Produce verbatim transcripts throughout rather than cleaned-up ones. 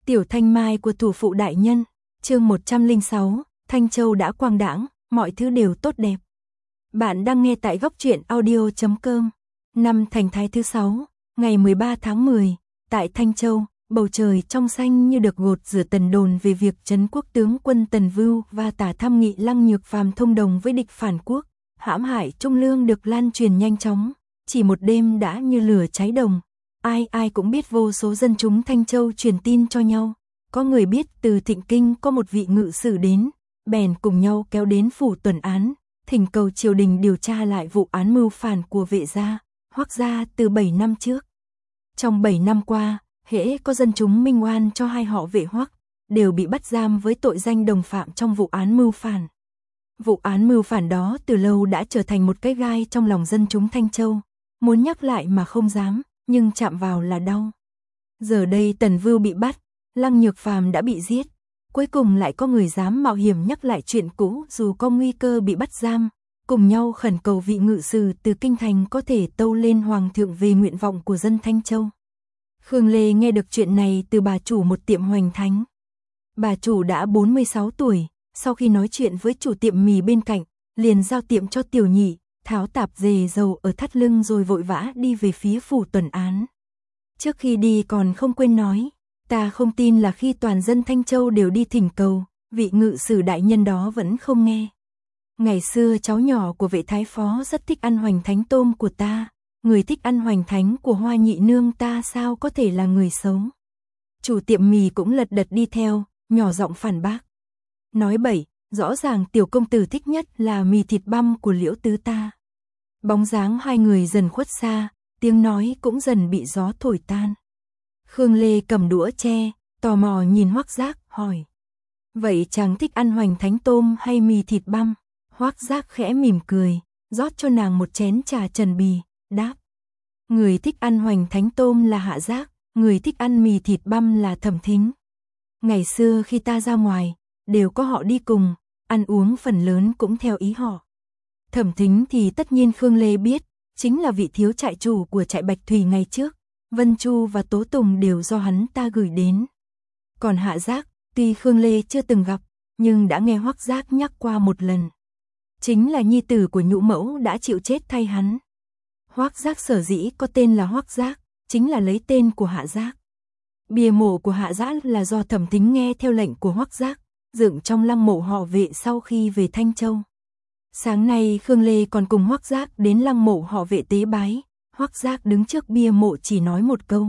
Tiểu Thanh Mai của thủ phụ đại nhân, chương một trăm lẻ sáu, Thanh Châu đã quang đãng, mọi thứ đều tốt đẹp. Bạn đang nghe tại góc truyện audio chấm com. Năm Thành Thái thứ sáu, ngày mười ba tháng mười, tại Thanh Châu, bầu trời trong xanh như được gột rửa tần đồn về việc trấn quốc tướng quân Tần Vưu và Tả Tham Nghị Lăng Nhược Phàm thông đồng với địch phản quốc, hãm hại Trung Lương được lan truyền nhanh chóng, chỉ một đêm đã như lửa cháy đồng. Ai ai cũng biết, vô số dân chúng Thanh Châu truyền tin cho nhau. Có người biết từ Thịnh Kinh có một vị ngự sử đến, bèn cùng nhau kéo đến phủ tuần án, thỉnh cầu triều đình điều tra lại vụ án mưu phản của Vệ gia, Hoắc gia từ bảy năm trước. Trong bảy năm qua, hễ có dân chúng minh oan cho hai họ Vệ Hoắc, đều bị bắt giam với tội danh đồng phạm trong vụ án mưu phản. Vụ án mưu phản đó từ lâu đã trở thành một cái gai trong lòng dân chúng Thanh Châu, muốn nhắc lại mà không dám, nhưng chạm vào là đau. Giờ đây Tần Vưu bị bắt, Lăng Nhược Phàm đã bị giết, cuối cùng lại có người dám mạo hiểm nhắc lại chuyện cũ dù có nguy cơ bị bắt giam, cùng nhau khẩn cầu vị ngự sử từ kinh thành có thể tâu lên hoàng thượng về nguyện vọng của dân Thanh Châu. Khương Lê nghe được chuyện này từ bà chủ một tiệm hoành thánh. Bà chủ đã bốn mươi sáu tuổi, sau khi nói chuyện với chủ tiệm mì bên cạnh, liền giao tiệm cho tiểu nhị, tháo tạp dề dầu ở thắt lưng rồi vội vã đi về phía phủ tuần án. Trước khi đi còn không quên nói, ta không tin là khi toàn dân Thanh Châu đều đi thỉnh cầu, vị ngự sử đại nhân đó vẫn không nghe. Ngày xưa cháu nhỏ của Vệ thái phó rất thích ăn hoành thánh tôm của ta, người thích ăn hoành thánh của Hoa nhị nương ta sao có thể là người xấu. Chủ tiệm mì cũng lật đật đi theo, nhỏ giọng phản bác. Nói bậy, rõ ràng tiểu công tử thích nhất là mì thịt băm của Liễu tứ ta. Bóng dáng hai người dần khuất xa, tiếng nói cũng dần bị gió thổi tan. Khương Lê cầm đũa tre, tò mò nhìn Hoắc Giác, hỏi. Vậy chàng thích ăn hoành thánh tôm hay mì thịt băm? Hoắc Giác khẽ mỉm cười, rót cho nàng một chén trà trần bì, đáp. Người thích ăn hoành thánh tôm là Hạ Giác, người thích ăn mì thịt băm là Thẩm Thính. Ngày xưa khi ta ra ngoài, đều có họ đi cùng, ăn uống phần lớn cũng theo ý họ. Thẩm Thính thì tất nhiên Khương Lê biết, chính là vị thiếu trại chủ của trại Bạch Thủy ngày trước, Vân Chu và Tố Tùng đều do hắn ta gửi đến. Còn Hạ Giác, tuy Khương Lê chưa từng gặp, nhưng đã nghe Hoắc Giác nhắc qua một lần. Chính là nhi tử của nhũ mẫu đã chịu chết thay hắn. Hoắc Giác sở dĩ có tên là Hoắc Giác, chính là lấy tên của Hạ Giác. Bia mộ của Hạ Giác là do Thẩm Thính nghe theo lệnh của Hoắc Giác, dựng trong lăng mộ họ Vệ sau khi về Thanh Châu. Sáng nay Khương Lê còn cùng Hoắc Giác đến lăng mộ họ Vệ tế bái, Hoắc Giác đứng trước bia mộ chỉ nói một câu.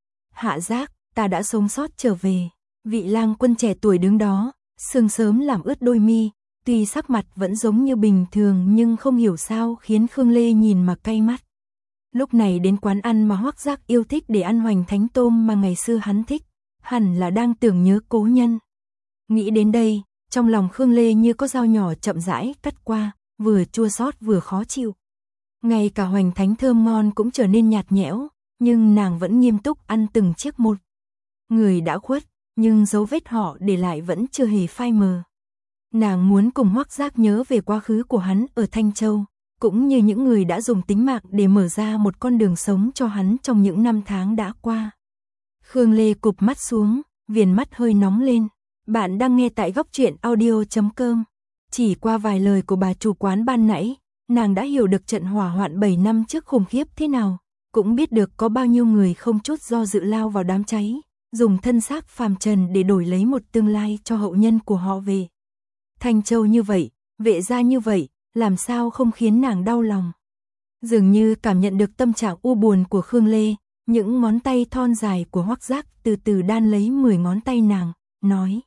Hạ Giác, ta đã sống sót trở về. Vị lang quân trẻ tuổi đứng đó, sương sớm làm ướt đôi mi, tuy sắc mặt vẫn giống như bình thường nhưng không hiểu sao khiến Khương Lê nhìn mà cay mắt. Lúc này đến quán ăn mà Hoắc Giác yêu thích để ăn hoành thánh tôm mà ngày xưa hắn thích, hẳn là đang tưởng nhớ cố nhân. Nghĩ đến đây, trong lòng Khương Lê như có dao nhỏ chậm rãi cắt qua, vừa chua xót vừa khó chịu. Ngay cả hoành thánh thơm ngon cũng trở nên nhạt nhẽo, nhưng nàng vẫn nghiêm túc ăn từng chiếc một. Người đã khuất, nhưng dấu vết họ để lại vẫn chưa hề phai mờ. Nàng muốn cùng Hoắc Giác nhớ về quá khứ của hắn ở Thanh Châu, cũng như những người đã dùng tính mạng để mở ra một con đường sống cho hắn trong những năm tháng đã qua. Khương Lê cụp mắt xuống, viền mắt hơi nóng lên. Bạn đang nghe tại góc truyện audio chấm com. Chỉ qua vài lời của bà chủ quán ban nãy, nàng đã hiểu được trận hỏa hoạn bảy năm trước khủng khiếp thế nào, cũng biết được có bao nhiêu người không chút do dự lao vào đám cháy, dùng thân xác phàm trần để đổi lấy một tương lai cho hậu nhân của họ về. Thanh Châu như vậy, Vệ gia như vậy, làm sao không khiến nàng đau lòng. Dường như cảm nhận được tâm trạng u buồn của Khương Lê, những ngón tay thon dài của Hoắc Giác từ từ đan lấy mười ngón tay nàng, nói.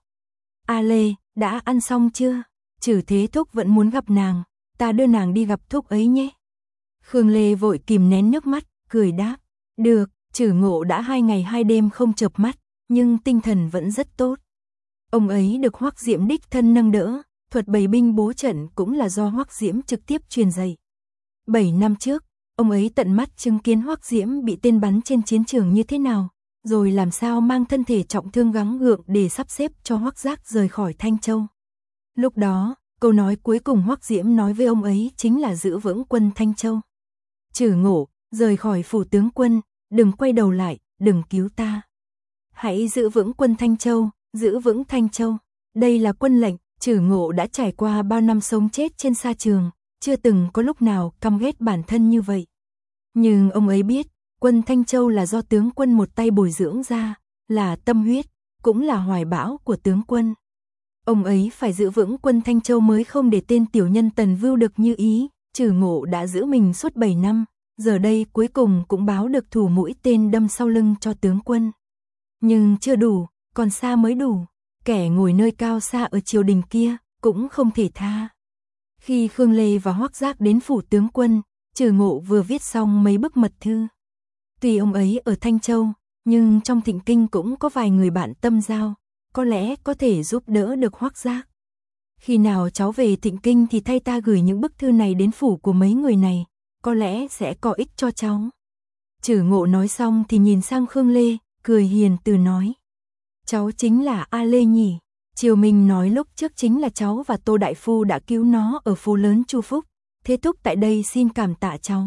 A Lê, đã ăn xong chưa? Trử Thế Thúc vẫn muốn gặp nàng, ta đưa nàng đi gặp thúc ấy nhé. Khương Lê vội kìm nén nước mắt, cười đáp. Được, Trử Ngộ đã hai ngày hai đêm không chợp mắt, nhưng tinh thần vẫn rất tốt. Ông ấy được Hoắc Diễm đích thân nâng đỡ, thuật bày binh bố trận cũng là do Hoắc Diễm trực tiếp truyền dạy. Bảy năm trước, ông ấy tận mắt chứng kiến Hoắc Diễm bị tên bắn trên chiến trường như thế nào, rồi làm sao mang thân thể trọng thương gắng gượng để sắp xếp cho Hoắc Giác rời khỏi Thanh Châu. Lúc đó, câu nói cuối cùng Hoắc Diễm nói với ông ấy chính là giữ vững quân Thanh Châu. Trử Ngộ, rời khỏi phủ tướng quân, đừng quay đầu lại, đừng cứu ta. Hãy giữ vững quân Thanh Châu, giữ vững Thanh Châu. Đây là quân lệnh, Trử Ngộ đã trải qua bao năm sống chết trên sa trường, chưa từng có lúc nào căm ghét bản thân như vậy. Nhưng ông ấy biết, quân Thanh Châu là do tướng quân một tay bồi dưỡng ra, là tâm huyết, cũng là hoài bão của tướng quân. Ông ấy phải giữ vững quân Thanh Châu mới không để tên tiểu nhân Tần Vưu được như ý. Trử Ngộ đã giữ mình suốt bảy năm, giờ đây cuối cùng cũng báo được thủ mũi tên đâm sau lưng cho tướng quân. Nhưng chưa đủ, còn xa mới đủ. Kẻ ngồi nơi cao xa ở triều đình kia cũng không thể tha. Khi Khương Lê và Hoắc Giác đến phủ tướng quân, Trử Ngộ vừa viết xong mấy bức mật thư. Tuy ông ấy ở Thanh Châu, nhưng trong Thịnh Kinh cũng có vài người bạn tâm giao, có lẽ có thể giúp đỡ được Hoắc Giác. Khi nào cháu về Thịnh Kinh thì thay ta gửi những bức thư này đến phủ của mấy người này, có lẽ sẽ có ích cho cháu. Trử Ngộ nói xong thì nhìn sang Khương Lê, cười hiền từ nói. Cháu chính là A Lê nhỉ? Triều Minh nói lúc trước chính là cháu và Tô Đại Phu đã cứu nó ở phố lớn Chu Phúc, thế thúc tại đây xin cảm tạ cháu.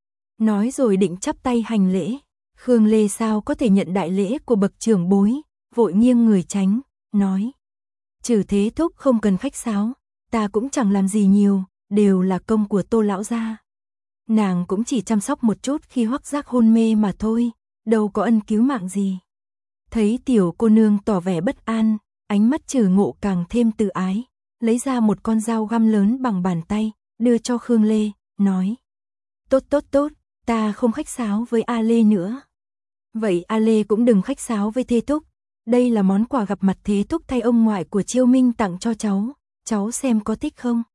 Nói rồi định chắp tay hành lễ. Khương Lê sao có thể nhận đại lễ của bậc trưởng bối, vội nghiêng người tránh, nói. Trừ thế thúc không cần khách sáo, ta cũng chẳng làm gì nhiều, đều là công của Tô lão gia. Nàng cũng chỉ chăm sóc một chút khi Hoắc Giác hôn mê mà thôi, đâu có ân cứu mạng gì. Thấy tiểu cô nương tỏ vẻ bất an, ánh mắt Trử Ngộ càng thêm tự ái, lấy ra một con dao găm lớn bằng bàn tay, đưa cho Khương Lê, nói. Tốt tốt tốt, ta không khách sáo với A Lê nữa. Vậy A Lê cũng đừng khách sáo với Thế Thúc. Đây là món quà gặp mặt Thế Thúc thay ông ngoại của Chiêu Minh tặng cho cháu, cháu xem có thích không?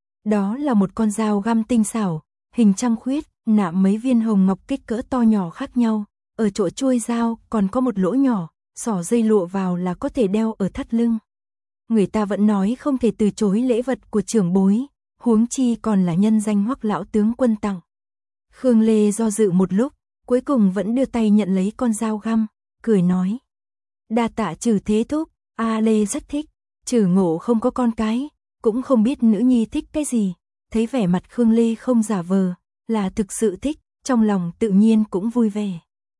Đó là một con dao găm tinh xảo, hình trăng khuyết, nạm mấy viên hồng ngọc kích cỡ to nhỏ khác nhau, ở chỗ chuôi dao còn có một lỗ nhỏ, xỏ dây lụa vào là có thể đeo ở thắt lưng. Người ta vẫn nói không thể từ chối lễ vật của trưởng bối, huống chi còn là nhân danh Hoắc lão tướng quân tặng. Khương Lê do dự một lúc, cuối cùng vẫn đưa tay nhận lấy con dao găm, cười nói. Đa tạ Trử Thế Thúc, A Lê rất thích. Trử Ngộ không có con cái, cũng không biết nữ nhi thích cái gì, thấy vẻ mặt Khương Lê không giả vờ, là thực sự thích, trong lòng tự nhiên cũng vui vẻ.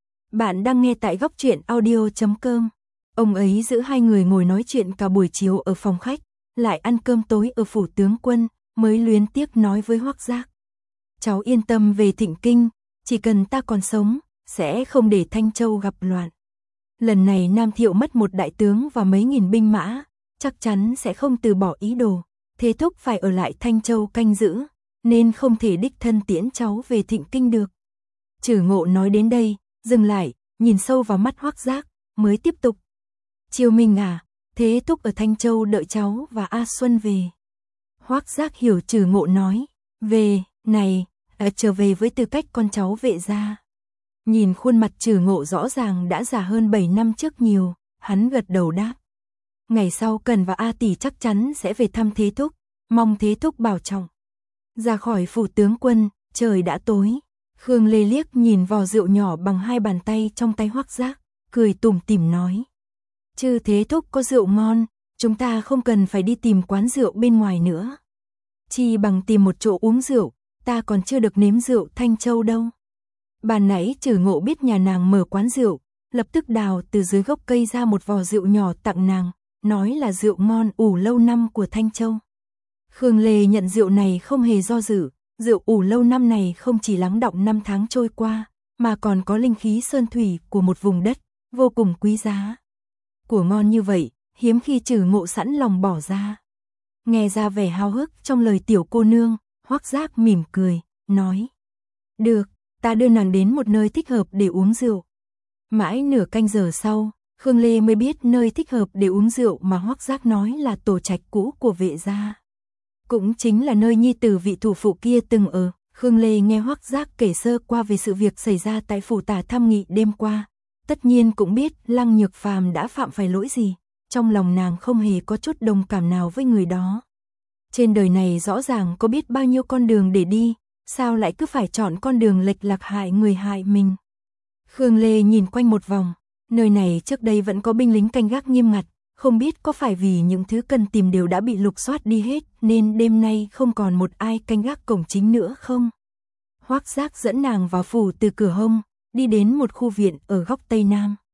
Bạn đang nghe tại góc truyện audio chấm com. Ông ấy giữ hai người ngồi nói chuyện cả buổi chiều ở phòng khách, lại ăn cơm tối ở phủ tướng quân, mới luyến tiếc nói với Hoắc Giác. Cháu yên tâm về Thịnh Kinh, chỉ cần ta còn sống, sẽ không để Thanh Châu gặp loạn. Lần này Nam Thiệu mất một đại tướng và mấy nghìn binh mã, chắc chắn sẽ không từ bỏ ý đồ. Thế thúc phải ở lại Thanh Châu canh giữ, nên không thể đích thân tiễn cháu về Thịnh Kinh được. Trử Ngộ nói đến đây, dừng lại, nhìn sâu vào mắt Hoắc Giác, mới tiếp tục. Chiêu Minh à, Thế thúc ở Thanh Châu đợi cháu và A Xuân về. Hoắc Giác hiểu Trử Ngộ nói, về, này, à, trở về với tư cách con cháu vệ gia. Nhìn khuôn mặt Trử Ngộ rõ ràng đã già hơn bảy năm trước nhiều, hắn gật đầu đáp. Ngày sau Cần và A Tỷ chắc chắn sẽ về thăm Thế thúc, mong Thế thúc bảo trọng. Ra khỏi phủ tướng quân, trời đã tối. Khương Lê liếc nhìn vò rượu nhỏ bằng hai bàn tay trong tay Hoắc Giác, cười tủm tỉm nói. Chứ Thế thúc có rượu ngon, chúng ta không cần phải đi tìm quán rượu bên ngoài nữa. Chỉ bằng tìm một chỗ uống rượu, ta còn chưa được nếm rượu Thanh Châu đâu. Ban nãy Trử Ngộ biết nhà nàng mở quán rượu, lập tức đào từ dưới gốc cây ra một vò rượu nhỏ tặng nàng, nói là rượu ngon ủ lâu năm của Thanh Châu. Khương Lê nhận rượu này không hề do dự, rượu ủ lâu năm này không chỉ lắng đọng năm tháng trôi qua, mà còn có linh khí sơn thủy của một vùng đất, vô cùng quý giá. Của ngon như vậy, hiếm khi Trử Ngộ sẵn lòng bỏ ra. Nghe ra vẻ háo hức trong lời tiểu cô nương, Hoắc Giác mỉm cười, nói. Được, ta đưa nàng đến một nơi thích hợp để uống rượu. Mãi nửa canh giờ sau, Khương Lê mới biết nơi thích hợp để uống rượu mà Hoắc Giác nói là tổ trạch cũ của vệ gia. Cũng chính là nơi nhi tử vị thủ phụ kia từng ở. Khương Lê nghe Hoắc Giác kể sơ qua về sự việc xảy ra tại phủ Tả Tham Nghị đêm qua. Tất nhiên cũng biết Lăng Nhược Phàm đã phạm phải lỗi gì. Trong lòng nàng không hề có chút đồng cảm nào với người đó. Trên đời này rõ ràng có biết bao nhiêu con đường để đi, sao lại cứ phải chọn con đường lệch lạc hại người hại mình. Khương Lê nhìn quanh một vòng, nơi này trước đây vẫn có binh lính canh gác nghiêm ngặt, không biết có phải vì những thứ cần tìm đều đã bị lục soát đi hết nên đêm nay không còn một ai canh gác cổng chính nữa không. Hoắc Giác dẫn nàng vào phủ từ cửa hông, đi đến một khu viện ở góc Tây Nam.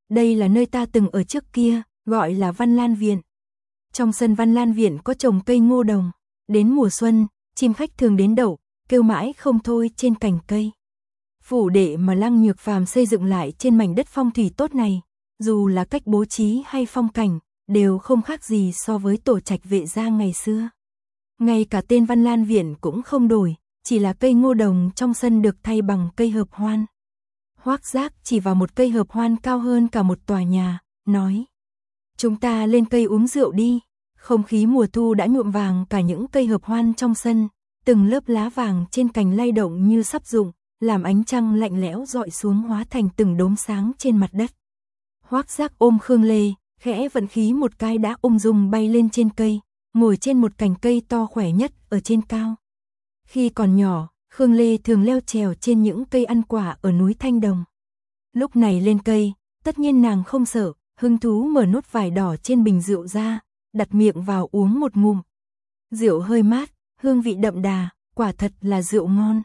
đây là nơi ta từng ở trước kia, gọi là Văn Lan Viện. Trong sân Văn Lan Viện có trồng cây ngô đồng, đến mùa xuân, chim khách thường đến đậu, kêu mãi không thôi trên cành cây. Phủ đệ mà Lăng Nhược Phàm xây dựng lại trên mảnh đất phong thủy tốt này, dù là cách bố trí hay phong cảnh, đều không khác gì so với tổ trạch Vệ gia ngày xưa. Ngay cả tên Văn Lan Viện cũng không đổi, chỉ là cây ngô đồng trong sân được thay bằng cây hợp hoan. Hoắc Giác chỉ vào một cây hợp hoan cao hơn cả một tòa nhà, nói: "Chúng ta lên cây uống rượu đi." Không khí mùa thu đã nhuộm vàng cả những cây hợp hoan trong sân, từng lớp lá vàng trên cành lay động như sắp rụng, làm ánh trăng lạnh lẽo dọi xuống hóa thành từng đốm sáng trên mặt đất. Hoắc Giác ôm Khương Lê, khẽ vận khí một cái đã ung dung bay lên trên cây, ngồi trên một cành cây to khỏe nhất ở trên cao. Khi còn nhỏ, Khương Lê thường leo trèo trên những cây ăn quả ở núi Thanh Đồng. Lúc này lên cây, tất nhiên nàng không sợ, hứng thú mở nút vải đỏ trên bình rượu ra, đặt miệng vào uống một ngụm. Rượu hơi mát, hương vị đậm đà, quả thật là rượu ngon.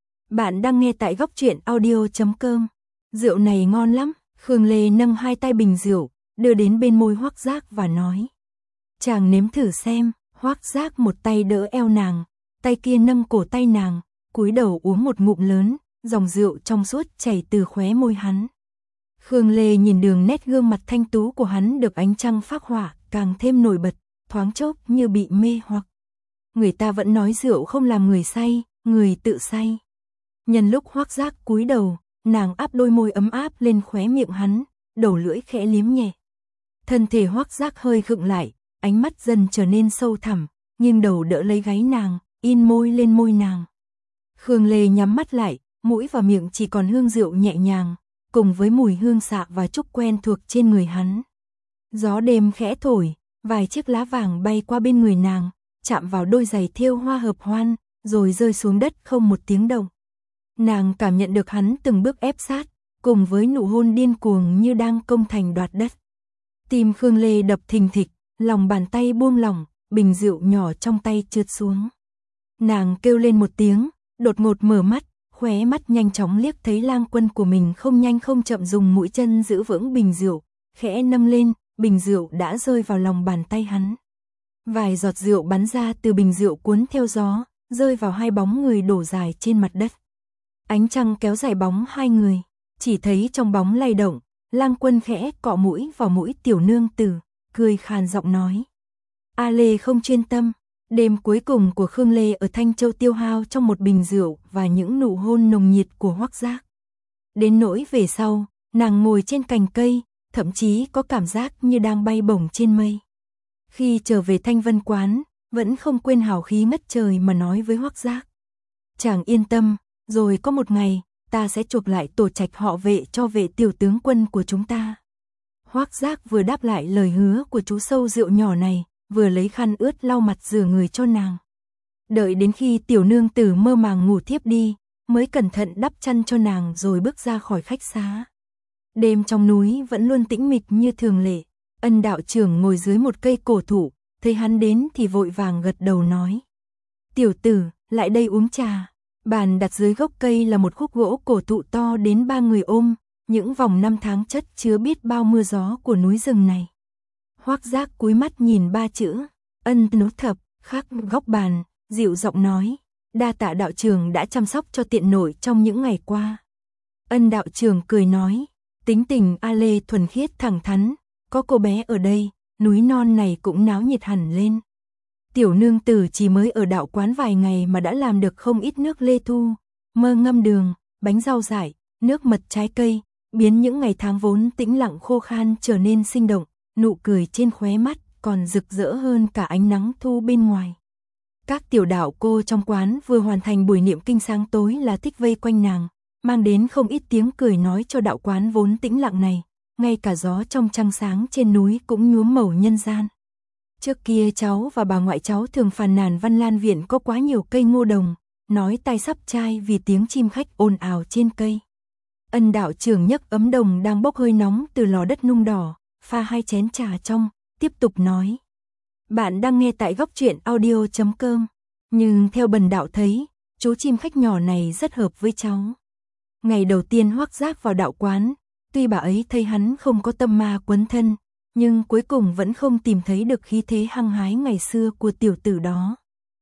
Bạn đang nghe tại góc truyện audio chấm com. Rượu này ngon lắm. Khương Lê nâng hai tay bình rượu, đưa đến bên môi Hoắc Giác và nói: "Chàng nếm thử xem." Hoắc Giác một tay đỡ eo nàng, tay kia nâng cổ tay nàng, cúi đầu uống một ngụm lớn, dòng rượu trong suốt chảy từ khóe môi hắn. Khương Lê nhìn đường nét gương mặt thanh tú của hắn được ánh trăng phác họa, càng thêm nổi bật, thoáng chốc như bị mê hoặc. Người ta vẫn nói rượu không làm người say, người tự say. Nhân lúc Hoắc Giác cúi đầu, nàng áp đôi môi ấm áp lên khóe miệng hắn, đầu lưỡi khẽ liếm nhẹ. Thân thể Hoắc Giác hơi khựng lại, ánh mắt dần trở nên sâu thẳm, nghiêng đầu đỡ lấy gáy nàng, in môi lên môi nàng. Khương Lê nhắm mắt lại, mũi và miệng chỉ còn hương rượu nhẹ nhàng, cùng với mùi hương xạ và trúc quen thuộc trên người hắn. Gió đêm khẽ thổi, vài chiếc lá vàng bay qua bên người nàng, chạm vào đôi giày thêu hoa hợp hoan, rồi rơi xuống đất không một tiếng động. Nàng cảm nhận được hắn từng bước ép sát, cùng với nụ hôn điên cuồng như đang công thành đoạt đất. Tim Khương Lê đập thình thịch, lòng bàn tay buông lỏng, bình rượu nhỏ trong tay trượt xuống. Nàng kêu lên một tiếng, đột ngột mở mắt, khóe mắt nhanh chóng liếc thấy Lang Quân của mình không nhanh không chậm dùng mũi chân giữ vững bình rượu, khẽ nâng lên, bình rượu đã rơi vào lòng bàn tay hắn. Vài giọt rượu bắn ra từ bình rượu cuốn theo gió, rơi vào hai bóng người đổ dài trên mặt đất. Ánh trăng kéo dài bóng hai người, chỉ thấy trong bóng lay động, Lang Quân khẽ cọ mũi vào mũi tiểu nương tử, cười khàn giọng nói: "A Lê không chuyên tâm." Đêm cuối cùng của Khương Lê ở Thanh Châu tiêu hao trong một bình rượu và những nụ hôn nồng nhiệt của Hoắc Giác. Đến nỗi về sau, nàng ngồi trên cành cây, thậm chí có cảm giác như đang bay bổng trên mây. Khi trở về Thanh Vân Quán, vẫn không quên hào khí ngất trời mà nói với Hoắc Giác: "Chàng yên tâm, rồi có một ngày, ta sẽ chuộc lại tổ trạch họ Vệ cho Vệ tiểu tướng quân của chúng ta." Hoắc Giác vừa đáp lại lời hứa của chú sâu rượu nhỏ này, vừa lấy khăn ướt lau mặt rửa người cho nàng. Đợi đến khi tiểu nương tử mơ màng ngủ thiếp đi, mới cẩn thận đắp chăn cho nàng rồi bước ra khỏi khách xá. Đêm trong núi vẫn luôn tĩnh mịch như thường lệ. Ân đạo trưởng ngồi dưới một cây cổ thụ, thấy hắn đến thì vội vàng gật đầu nói: "Tiểu tử, lại đây uống trà." Bàn đặt dưới gốc cây là một khúc gỗ cổ thụ to đến ba người ôm, những vòng năm tháng chất chứa biết bao mưa gió của núi rừng này. Hoắc Giác cúi mắt nhìn ba chữ Ân nốt thập khắc góc bàn, dịu giọng nói: "Đa tạ đạo trưởng đã chăm sóc cho tiện nội trong những ngày qua." Ân đạo trưởng cười nói: "Tính tình A Lê thuần khiết thẳng thắn, có cô bé ở đây, núi non này cũng náo nhiệt hẳn lên." Tiểu nương tử chỉ mới ở đạo quán vài ngày mà đã làm được không ít nước lê thu, mơ ngâm đường, bánh rau dại, nước mật trái cây, biến những ngày tháng vốn tĩnh lặng khô khan trở nên sinh động, nụ cười trên khóe mắt còn rực rỡ hơn cả ánh nắng thu bên ngoài. Các tiểu đạo cô trong quán vừa hoàn thành buổi niệm kinh sáng tối là thích vây quanh nàng, mang đến không ít tiếng cười nói cho đạo quán vốn tĩnh lặng này, ngay cả gió trong trăng sáng trên núi cũng nhuốm màu nhân gian. Trước kia cháu và bà ngoại cháu thường phàn nàn Văn Lan Viện có quá nhiều cây ngô đồng, nói tai sắp chai vì tiếng chim khách ồn ào trên cây. Ân đạo trưởng nhấc ấm đồng đang bốc hơi nóng từ lò đất nung đỏ, pha hai chén trà trong, tiếp tục nói: "Bạn đang nghe tại góc truyện audio chấm com, nhưng theo bần đạo thấy, chú chim khách nhỏ này rất hợp với cháu." Ngày đầu tiên Hoắc Giác vào đạo quán, Tuy bà ấy thấy hắn không có tâm ma quấn thân, nhưng cuối cùng vẫn không tìm thấy được khí thế hăng hái ngày xưa của tiểu tử đó.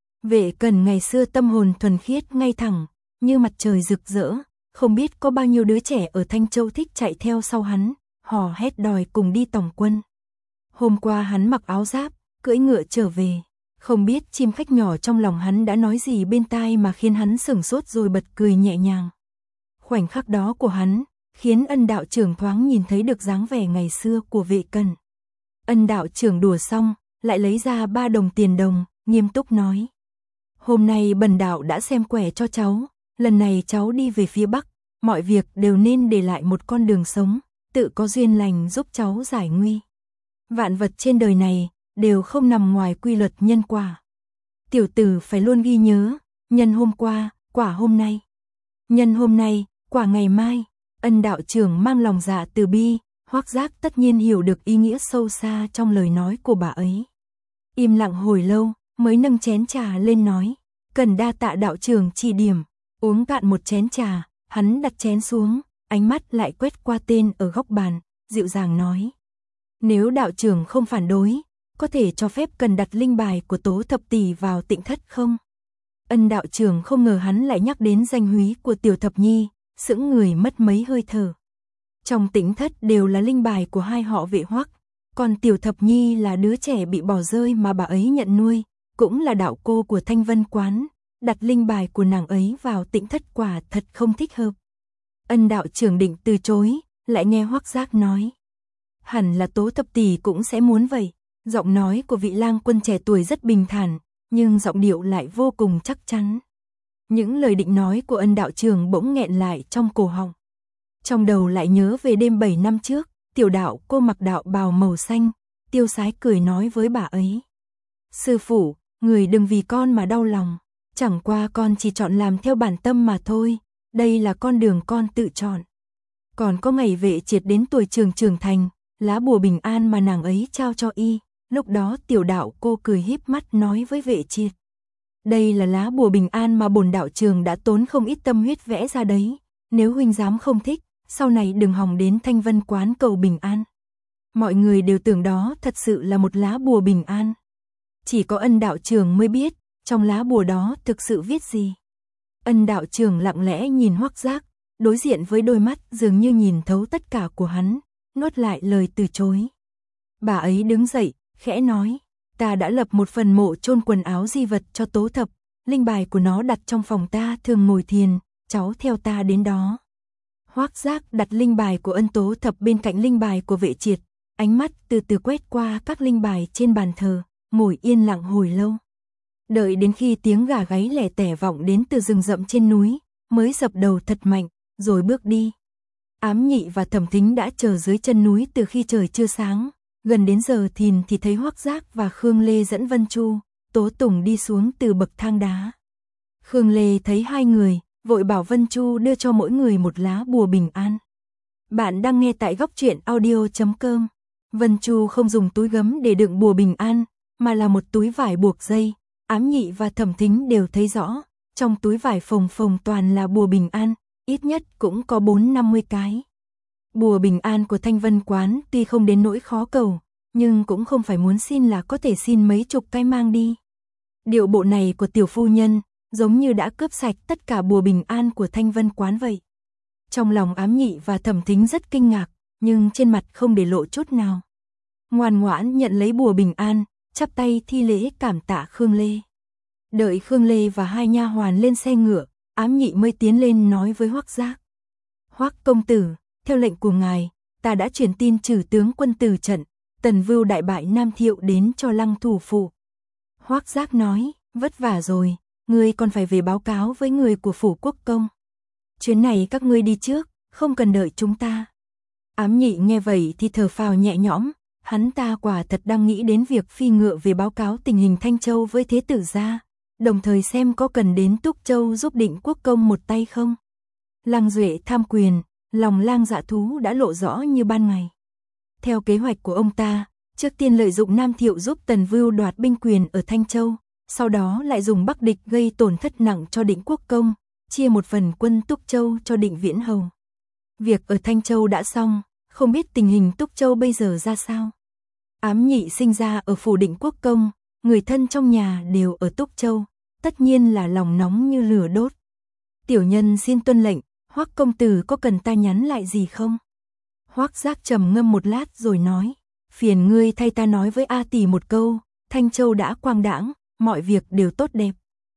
Vệ Cẩn ngày xưa tâm hồn thuần khiết ngay thẳng, như mặt trời rực rỡ, không biết có bao nhiêu đứa trẻ ở Thanh Châu thích chạy theo sau hắn, hò hét đòi cùng đi tòng quân. Hôm qua hắn mặc áo giáp, cưỡi ngựa trở về, không biết chim khách nhỏ trong lòng hắn đã nói gì bên tai mà khiến hắn sửng sốt rồi bật cười nhẹ nhàng. Khoảnh khắc đó của hắn, khiến Ân đạo trưởng thoáng nhìn thấy được dáng vẻ ngày xưa của Vệ Cẩn. Ân đạo trưởng đùa xong, lại lấy ra ba đồng tiền đồng, nghiêm túc nói. Hôm nay bần đạo đã xem quẻ cho cháu, lần này cháu đi về phía Bắc, mọi việc đều nên để lại một con đường sống, tự có duyên lành giúp cháu giải nguy. Vạn vật trên đời này, đều không nằm ngoài quy luật nhân quả. Tiểu tử phải luôn ghi nhớ, nhân hôm qua, quả hôm nay. Nhân hôm nay, quả ngày mai. Ân đạo trưởng mang lòng dạ từ bi, Hoắc Giác tất nhiên hiểu được ý nghĩa sâu xa trong lời nói của bà ấy. Im lặng hồi lâu, mới nâng chén trà lên nói, cần đa tạ đạo trưởng chỉ điểm. Uống cạn một chén trà, hắn đặt chén xuống, ánh mắt lại quét qua tên ở góc bàn, dịu dàng nói. Nếu đạo trưởng không phản đối, có thể cho phép cần đặt linh bài của Tố Thập Tỷ vào Tịnh Thất không? Ân đạo trưởng không ngờ hắn lại nhắc đến danh húy của Tiểu Thập Nhi, sững người mất mấy hơi thở. Trong Tịnh Thất đều là linh bài của hai họ Vệ Hoắc, còn Tiểu Thập Nhi là đứa trẻ bị bỏ rơi mà bà ấy nhận nuôi, cũng là đạo cô của Thanh Vân Quán, đặt linh bài của nàng ấy vào Tịnh Thất quả thật không thích hợp. Ân đạo trưởng định từ chối, lại nghe Hoắc Giác nói. Hẳn là Tố Thập Tỷ cũng sẽ muốn vậy. Giọng nói của vị lang quân trẻ tuổi rất bình thản, nhưng giọng điệu lại vô cùng chắc chắn. Những lời định nói của Ân đạo trưởng bỗng nghẹn lại trong cổ họng. Trong đầu lại nhớ về đêm bảy năm trước, tiểu đạo cô mặc đạo bào màu xanh, tiêu sái cười nói với bà ấy. Sư phụ, người đừng vì con mà đau lòng, chẳng qua con chỉ chọn làm theo bản tâm mà thôi, đây là con đường con tự chọn. Còn có ngày Vệ Triệt đến tuổi trường trưởng thành, lá bùa bình an mà nàng ấy trao cho y, lúc đó tiểu đạo cô cười híp mắt nói với Vệ Triệt. Đây là lá bùa bình an mà bổn đạo trường đã tốn không ít tâm huyết vẽ ra đấy, nếu huynh dám không thích, sau này đừng hòng đến Thanh Vân Quán cầu bình an. Mọi người đều tưởng đó thật sự là một lá bùa bình an. Chỉ có Ân đạo trưởng mới biết, trong lá bùa đó thực sự viết gì. Ân đạo trưởng lặng lẽ nhìn Hoắc Giác, đối diện với đôi mắt dường như nhìn thấu tất cả của hắn, nuốt lại lời từ chối. Bà ấy đứng dậy, khẽ nói, ta đã lập một phần mộ chôn quần áo di vật cho Tố Thập, linh bài của nó đặt trong phòng ta thường ngồi thiền, cháu theo ta đến đó. Hoắc Giác đặt linh bài của Ân Tố Thập bên cạnh linh bài của Vệ Triệt, ánh mắt từ từ quét qua các linh bài trên bàn thờ, ngồi yên lặng hồi lâu. Đợi đến khi tiếng gà gáy lẻ tẻ vọng đến từ rừng rậm trên núi, mới dập đầu thật mạnh, rồi bước đi. Ám Nhị và Thẩm Thính đã chờ dưới chân núi từ khi trời chưa sáng, gần đến giờ thìn thì thấy Hoắc Giác và Khương Lê dẫn Vân Chu, Tố Tùng đi xuống từ bậc thang đá. Khương Lê thấy hai người, vội bảo Vân Chu đưa cho mỗi người một lá bùa bình an. Bạn đang nghe tại góc truyện audio chấm com. Vân Chu không dùng túi gấm để đựng bùa bình an, mà là một túi vải buộc dây. Ám Nhị và Thẩm Thính đều thấy rõ, trong túi vải phồng phồng toàn là bùa bình an, ít nhất cũng có bốn năm mươi cái. Bùa bình an của Thanh Vân Quán tuy không đến nỗi khó cầu, nhưng cũng không phải muốn xin là có thể xin mấy chục cái mang đi. Điệu bộ này của tiểu phu nhân, giống như đã cướp sạch tất cả bùa bình an của Thanh Vân Quán vậy. Trong lòng Ám Nhị và Thẩm Thính rất kinh ngạc, nhưng trên mặt không để lộ chút nào. Ngoan ngoãn nhận lấy bùa bình an, chắp tay thi lễ cảm tạ Khương Lê. Đợi Khương Lê và hai nha hoàn lên xe ngựa, Ám Nhị mới tiến lên nói với Hoắc Giác. Hoắc công tử, theo lệnh của ngài, ta đã truyền tin trừ tướng quân từ trận, Tần Vưu đại bại Nam Thiệu đến cho Lăng thủ phủ. Hoắc Giác nói, vất vả rồi, ngươi còn phải về báo cáo với người của phủ quốc công. Chuyến này các ngươi đi trước, không cần đợi chúng ta. Ám Nhị nghe vậy thì thở phào nhẹ nhõm, hắn ta quả thật đang nghĩ đến việc phi ngựa về báo cáo tình hình Thanh Châu với Thế tử gia, đồng thời xem có cần đến Túc Châu giúp Định quốc công một tay không. Lăng Duệ tham quyền, lòng lang dạ thú đã lộ rõ như ban ngày. Theo kế hoạch của ông ta, trước tiên lợi dụng Nam Thiệu giúp Tần Vưu đoạt binh quyền ở Thanh Châu, sau đó lại dùng Bắc địch gây tổn thất nặng cho Định quốc công, chia một phần quân Túc Châu cho Định Viễn Hầu. Việc ở Thanh Châu đã xong, không biết tình hình Túc Châu bây giờ ra sao. Ám Nhị sinh ra ở phủ Định Quốc công, người thân trong nhà đều ở Túc Châu, tất nhiên là lòng nóng như lửa đốt. Tiểu nhân xin tuân lệnh, Hoắc công tử có cần ta nhắn lại gì không? Hoắc Giác trầm ngâm một lát rồi nói, phiền ngươi thay ta nói với A tỷ một câu, Thanh Châu đã quang đãng, mọi việc đều tốt đẹp.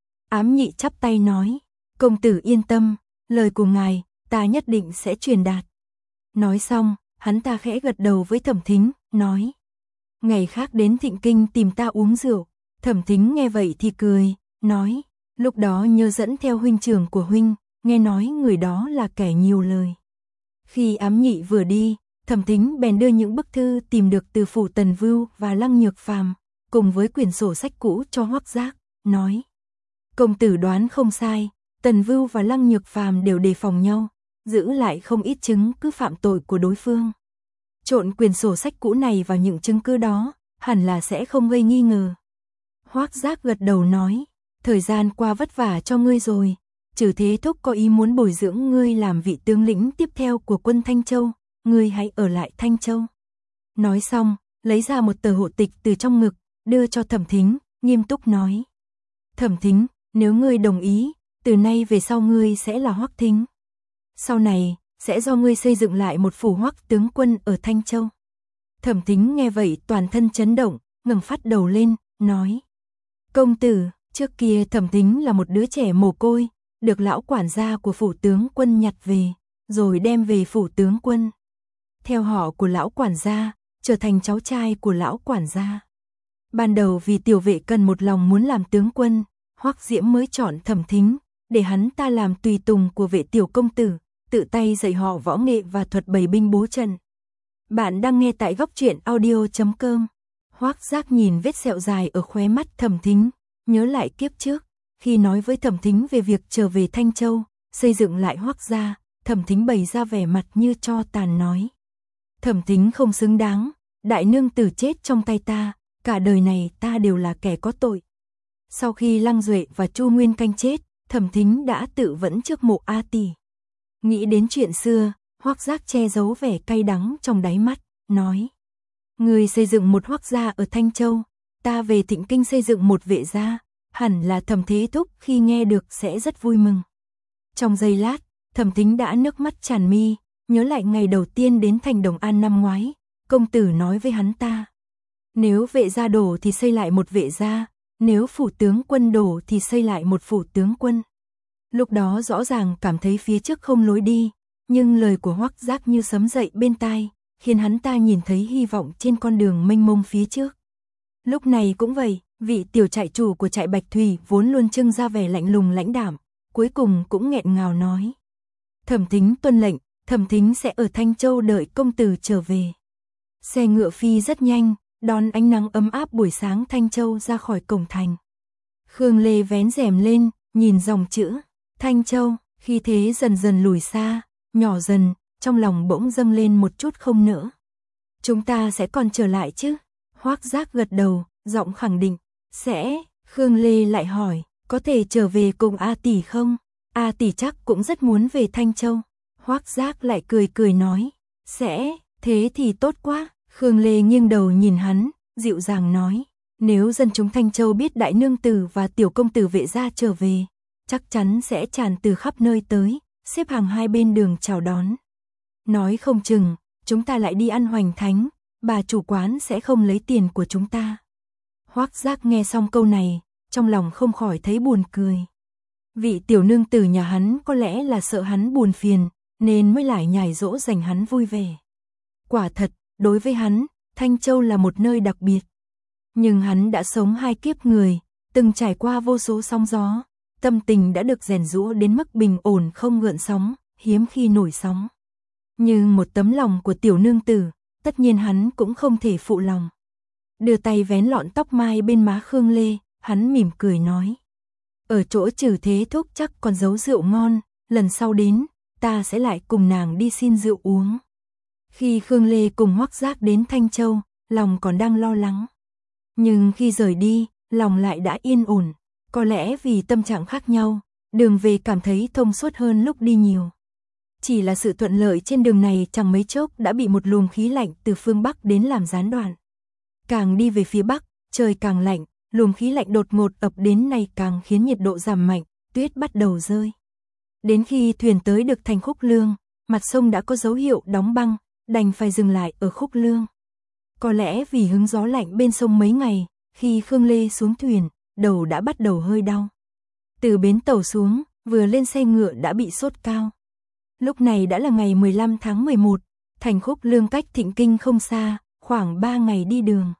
Ám Nhị chắp tay nói, công tử yên tâm, lời của ngài, ta nhất định sẽ truyền đạt. Nói xong, hắn ta khẽ gật đầu với Thẩm Thính, nói, ngày khác đến Thịnh Kinh tìm ta uống rượu. Thẩm Thính nghe vậy thì cười, nói, lúc đó nhớ dẫn theo huynh trưởng của huynh, nghe nói người đó là kẻ nhiều lời. Khi Ám Nhị vừa đi, Thẩm Thính bèn đưa những bức thư tìm được từ phủ Tần Vưu và Lăng Nhược Phàm, cùng với quyển sổ sách cũ cho Hoắc Giác, nói, công tử đoán không sai, Tần Vưu và Lăng Nhược Phàm đều đề phòng nhau, giữ lại không ít chứng cứ phạm tội của đối phương. Trộn quyển sổ sách cũ này vào những chứng cứ đó, hẳn là sẽ không gây nghi ngờ. Hoắc Giác gật đầu nói, thời gian qua vất vả cho ngươi rồi, Trừ Thế Thúc có ý muốn bồi dưỡng ngươi làm vị tướng lĩnh tiếp theo của quân Thanh Châu, ngươi hãy ở lại Thanh Châu. Nói xong, lấy ra một tờ hộ tịch từ trong ngực, đưa cho Thẩm Thính, nghiêm túc nói, Thẩm Thính, nếu ngươi đồng ý, từ nay về sau ngươi sẽ là Hoắc Thính. Sau này, sẽ do ngươi xây dựng lại một phủ Hoắc tướng quân ở Thanh Châu. Thẩm Thính nghe vậy toàn thân chấn động, ngẩng phát đầu lên, nói, công tử, trước kia Thẩm Thính là một đứa trẻ mồ côi, được lão quản gia của phủ tướng quân nhặt về, rồi đem về phủ tướng quân. Theo họ của lão quản gia, trở thành cháu trai của lão quản gia. Ban đầu vì tiểu vệ cần một lòng muốn làm tướng quân, Hoắc Diễm mới chọn Thẩm Thính, để hắn ta làm tùy tùng của vệ tiểu công tử, tự tay dạy họ võ nghệ và thuật bày binh bố trận. Bạn đang nghe tại góc truyện audio chấm com. Hoắc Giác nhìn vết sẹo dài ở khóe mắt Thẩm Thính, nhớ lại kiếp trước, khi nói với Thẩm Thính về việc trở về Thanh Châu, xây dựng lại Hoắc gia, Thẩm Thính bày ra vẻ mặt như tro tàn nói, Thẩm Thính không xứng đáng, đại nương tử chết trong tay ta, cả đời này ta đều là kẻ có tội. Sau khi Lăng Duệ và Chu Nguyên Canh chết, Thẩm Thính đã tự vẫn trước mộ A tỷ. Nghĩ đến chuyện xưa, Hoắc Giác che giấu vẻ cay đắng trong đáy mắt, nói, người xây dựng một Hoắc gia ở Thanh Châu, ta về Thịnh Kinh xây dựng một vệ gia, hẳn là Thẩm Thế Thúc khi nghe được sẽ rất vui mừng. Trong giây lát, Thẩm Thính đã nước mắt tràn mi, nhớ lại ngày đầu tiên đến thành Đồng An năm ngoái, công tử nói với hắn ta, nếu vệ gia đổ thì xây lại một vệ gia, nếu phủ tướng quân đổ thì xây lại một phủ tướng quân. Lúc đó rõ ràng cảm thấy phía trước không lối đi, nhưng lời của Hoắc Giác như sấm dậy bên tai, khiến hắn ta nhìn thấy hy vọng trên con đường mênh mông phía trước. Lúc này cũng vậy, vị tiểu trại chủ của trại Bạch Thủy vốn luôn trưng ra vẻ lạnh lùng lãnh đạm, cuối cùng cũng nghẹn ngào nói, Thẩm Thính tuân lệnh, Thẩm Thính sẽ ở Thanh Châu đợi công tử trở về. Xe ngựa phi rất nhanh, đón ánh nắng ấm áp buổi sáng Thanh Châu ra khỏi cổng thành. Khương Lê vén rèm lên, nhìn dòng chữ Thanh Châu, khi thế dần dần lùi xa, nhỏ dần, trong lòng bỗng dâng lên một chút không nỡ. Chúng ta sẽ còn trở lại chứ? Hoắc Giác gật đầu, giọng khẳng định, sẽ. Khương Lê lại hỏi, có thể trở về cùng A tỷ không? A tỷ chắc cũng rất muốn về Thanh Châu. Hoắc Giác lại cười cười nói, sẽ, thế thì tốt quá. Khương Lê nghiêng đầu nhìn hắn, dịu dàng nói, nếu dân chúng Thanh Châu biết đại nương tử và tiểu công tử vệ gia trở về, chắc chắn sẽ tràn từ khắp nơi tới, xếp hàng hai bên đường chào đón. Nói không chừng, chúng ta lại đi ăn hoành thánh, bà chủ quán sẽ không lấy tiền của chúng ta. Hoắc Giác nghe xong câu này, trong lòng không khỏi thấy buồn cười. Vị tiểu nương tử nhà hắn có lẽ là sợ hắn buồn phiền, nên mới lại nhảy dỗ dành hắn vui vẻ. Quả thật, đối với hắn, Thanh Châu là một nơi đặc biệt. Nhưng hắn đã sống hai kiếp người, từng trải qua vô số sóng gió, tâm tình đã được rèn giũa đến mức bình ổn không gợn sóng, hiếm khi nổi sóng. Nhưng một tấm lòng của tiểu nương tử, tất nhiên hắn cũng không thể phụ lòng. Đưa tay vén lọn tóc mai bên má Khương Lê, hắn mỉm cười nói, ở chỗ Trừ Thế Thúc chắc còn giấu rượu ngon, lần sau đến, ta sẽ lại cùng nàng đi xin rượu uống. Khi Khương Lê cùng Hoắc Giác đến Thanh Châu, lòng còn đang lo lắng. Nhưng khi rời đi, lòng lại đã yên ổn, có lẽ vì tâm trạng khác nhau, đường về cảm thấy thông suốt hơn lúc đi nhiều. Chỉ là sự thuận lợi trên đường này chẳng mấy chốc đã bị một luồng khí lạnh từ phương Bắc đến làm gián đoạn. Càng đi về phía Bắc, trời càng lạnh, luồng khí lạnh đột ngột ập đến này càng khiến nhiệt độ giảm mạnh, tuyết bắt đầu rơi. Đến khi thuyền tới được thành Khúc Lương, mặt sông đã có dấu hiệu đóng băng, đành phải dừng lại ở Khúc Lương. Có lẽ vì hứng gió lạnh bên sông mấy ngày, khi Khương Lê xuống thuyền, đầu đã bắt đầu hơi đau. Từ bến tàu xuống, vừa lên xe ngựa đã bị sốt cao. Lúc này đã là ngày mười lăm tháng mười một, thành Khúc Lương cách Thịnh Kinh không xa, khoảng ba ngày đi đường.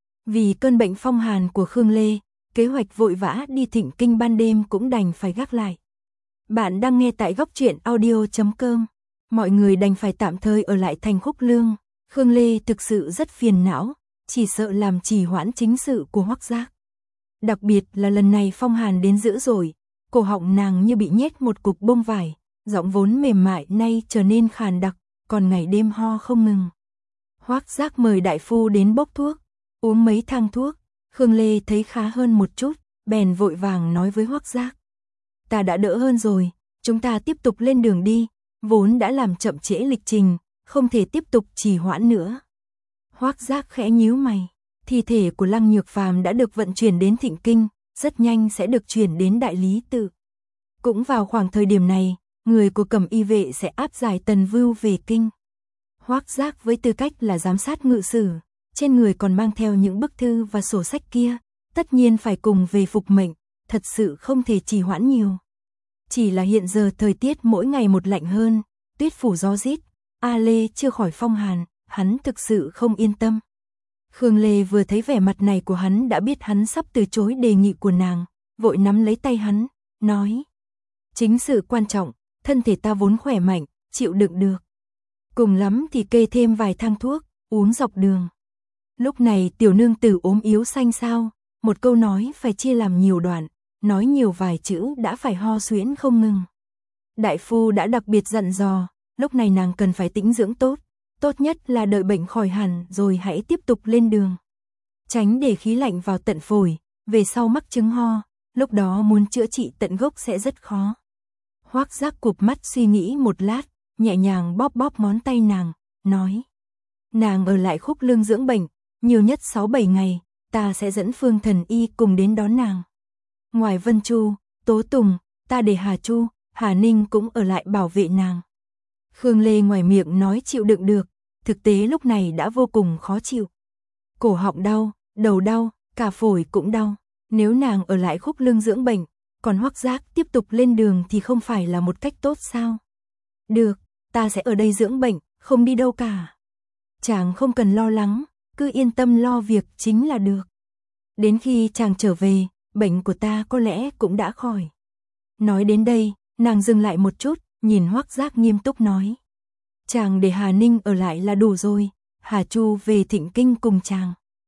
Vì cơn bệnh phong hàn của Khương Lê, kế hoạch vội vã đi Thịnh Kinh ban đêm cũng đành phải gác lại. Bạn đang nghe tại góc truyện audio chấm com. Mọi người đành phải tạm thời ở lại thành Khúc Lương. Khương Lê thực sự rất phiền não, chỉ sợ làm trì hoãn chính sự của Hoắc Giác. Đặc biệt là lần này phong hàn đến dữ dội, cổ họng nàng như bị nhét một cục bông vải, giọng vốn mềm mại nay trở nên khàn đặc, còn ngày đêm ho không ngừng. Hoắc Giác mời đại phu đến bốc thuốc, uống mấy thang thuốc, Khương Lê thấy khá hơn một chút, bèn vội vàng nói với Hoắc Giác: "Ta đã đỡ hơn rồi, chúng ta tiếp tục lên đường đi, vốn đã làm chậm trễ lịch trình, không thể tiếp tục trì hoãn nữa." Hoắc Giác khẽ nhíu mày, thi thể của Lăng Nhược Phàm đã được vận chuyển đến Thịnh Kinh, rất nhanh sẽ được chuyển đến Đại Lý Tự. Cũng vào khoảng thời điểm này, người của Cẩm Y vệ sẽ áp giải Tần Vưu về kinh. Hoắc Giác với tư cách là giám sát ngự sử, trên người còn mang theo những bức thư và sổ sách kia, tất nhiên phải cùng về phục mệnh, thật sự không thể trì hoãn nhiều. Chỉ là hiện giờ thời tiết mỗi ngày một lạnh hơn, tuyết phủ gió rít, A Lê chưa khỏi phong hàn, hắn thực sự không yên tâm. Khương Lê vừa thấy vẻ mặt này của hắn đã biết hắn sắp từ chối đề nghị của nàng, vội nắm lấy tay hắn, nói: "Chính sự quan trọng, thân thể ta vốn khỏe mạnh, chịu đựng được. Cùng lắm thì kê thêm vài thang thuốc, uống dọc đường." Lúc này tiểu nương tử ốm yếu xanh xao, một câu nói phải chia làm nhiều đoạn, nói nhiều vài chữ đã phải ho suyễn không ngừng. Đại phu đã đặc biệt dặn dò, lúc này nàng cần phải tĩnh dưỡng tốt, tốt nhất là đợi bệnh khỏi hẳn rồi hãy tiếp tục lên đường. Tránh để khí lạnh vào tận phổi, về sau mắc chứng ho, lúc đó muốn chữa trị tận gốc sẽ rất khó. Hoắc Giác cụp mắt suy nghĩ một lát, nhẹ nhàng bóp bóp ngón tay nàng, nói: "Nàng ở lại Khúc Lương dưỡng bệnh, nhiều nhất sáu bảy ngày, ta sẽ dẫn Phương Thần Y cùng đến đón nàng. Ngoài Vân Chu, Tố Tùng, ta để Hà Chu, Hà Ninh cũng ở lại bảo vệ nàng." Khương Lê ngoài miệng nói chịu đựng được, thực tế lúc này đã vô cùng khó chịu. Cổ họng đau, đầu đau, cả phổi cũng đau. Nếu nàng ở lại Khúc Lương dưỡng bệnh, còn Hoắc Giác tiếp tục lên đường thì không phải là một cách tốt sao? "Được, ta sẽ ở đây dưỡng bệnh, không đi đâu cả. Chàng không cần lo lắng, cứ yên tâm lo việc chính là được. Đến khi chàng trở về, bệnh của ta có lẽ cũng đã khỏi." Nói đến đây, nàng dừng lại một chút, nhìn Hoắc Giác nghiêm túc nói: "Chàng để Hà Ninh ở lại là đủ rồi, Hà Chu về Thịnh Kinh cùng chàng.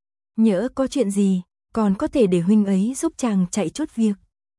Nhỡ có chuyện gì, còn có thể để huynh ấy giúp chàng chạy chút việc."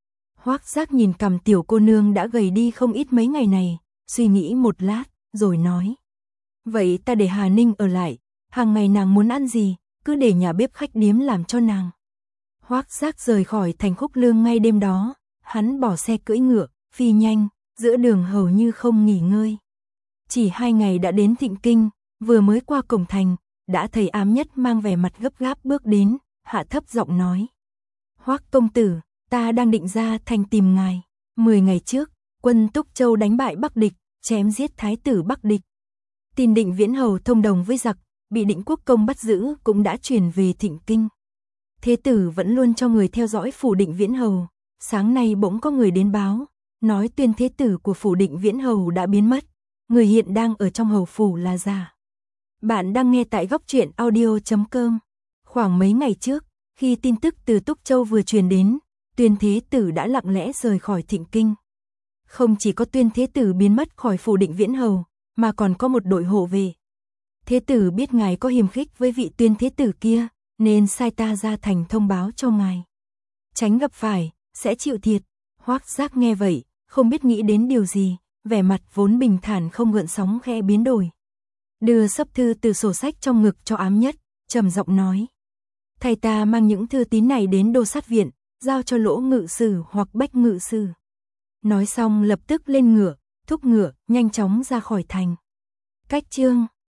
Hoắc Giác nhìn cằm tiểu cô nương đã gầy đi không ít mấy ngày này, suy nghĩ một lát, rồi nói: "Vậy ta để Hà Ninh ở lại, hàng ngày nàng muốn ăn gì, cứ để nhà bếp khách điếm làm cho nàng." Hoắc Giác rời khỏi thành Khúc Lương ngay đêm đó, hắn bỏ xe cưỡi ngựa, phi nhanh, giữa đường hầu như không nghỉ ngơi. Chỉ hai ngày đã đến Thịnh Kinh, vừa mới qua cổng thành, đã thấy Ám Nhất mang vẻ mặt gấp gáp bước đến, hạ thấp giọng nói: "Hoắc công tử, ta đang định ra thành tìm ngài. Mười ngày trước, quân Túc Châu đánh bại Bắc địch, chém giết thái tử Bắc địch. Tin Định Viễn hầu thông đồng với giặc, bị Định Quốc công bắt giữ cũng đã truyền về Thịnh Kinh. Thế tử vẫn luôn cho người theo dõi phủ Định Viễn hầu, sáng nay bỗng có người đến báo, nói tuyên thế tử của phủ Định Viễn hầu đã biến mất, người hiện đang ở trong hầu phủ là giả." Bạn đang nghe tại góc truyện audio chấm com. Khoảng mấy ngày trước, khi tin tức từ Túc Châu vừa truyền đến, tuyên thế tử đã lặng lẽ rời khỏi Thịnh Kinh. Không chỉ có tuyên thế tử biến mất khỏi phủ Định Viễn hầu, mà còn có một đội hộ vệ. Thế tử biết ngài có hiềm khích với vị tuyên thế tử kia, nên sai ta ra thành thông báo cho ngài. Tránh gặp phải, sẽ chịu thiệt. Hoắc Giác nghe vậy, không biết nghĩ đến điều gì, vẻ mặt vốn bình thản không gợn sóng khẽ biến đổi. Đưa sấp thư từ sổ sách trong ngực cho Ám Nhất, trầm giọng nói: "Thầy ta mang những thư tín này đến Đô Sát viện, giao cho Lỗ ngự sử hoặc Bách ngự sử." Nói xong lập tức lên ngựa, thúc ngựa, nhanh chóng ra khỏi thành. Cách chương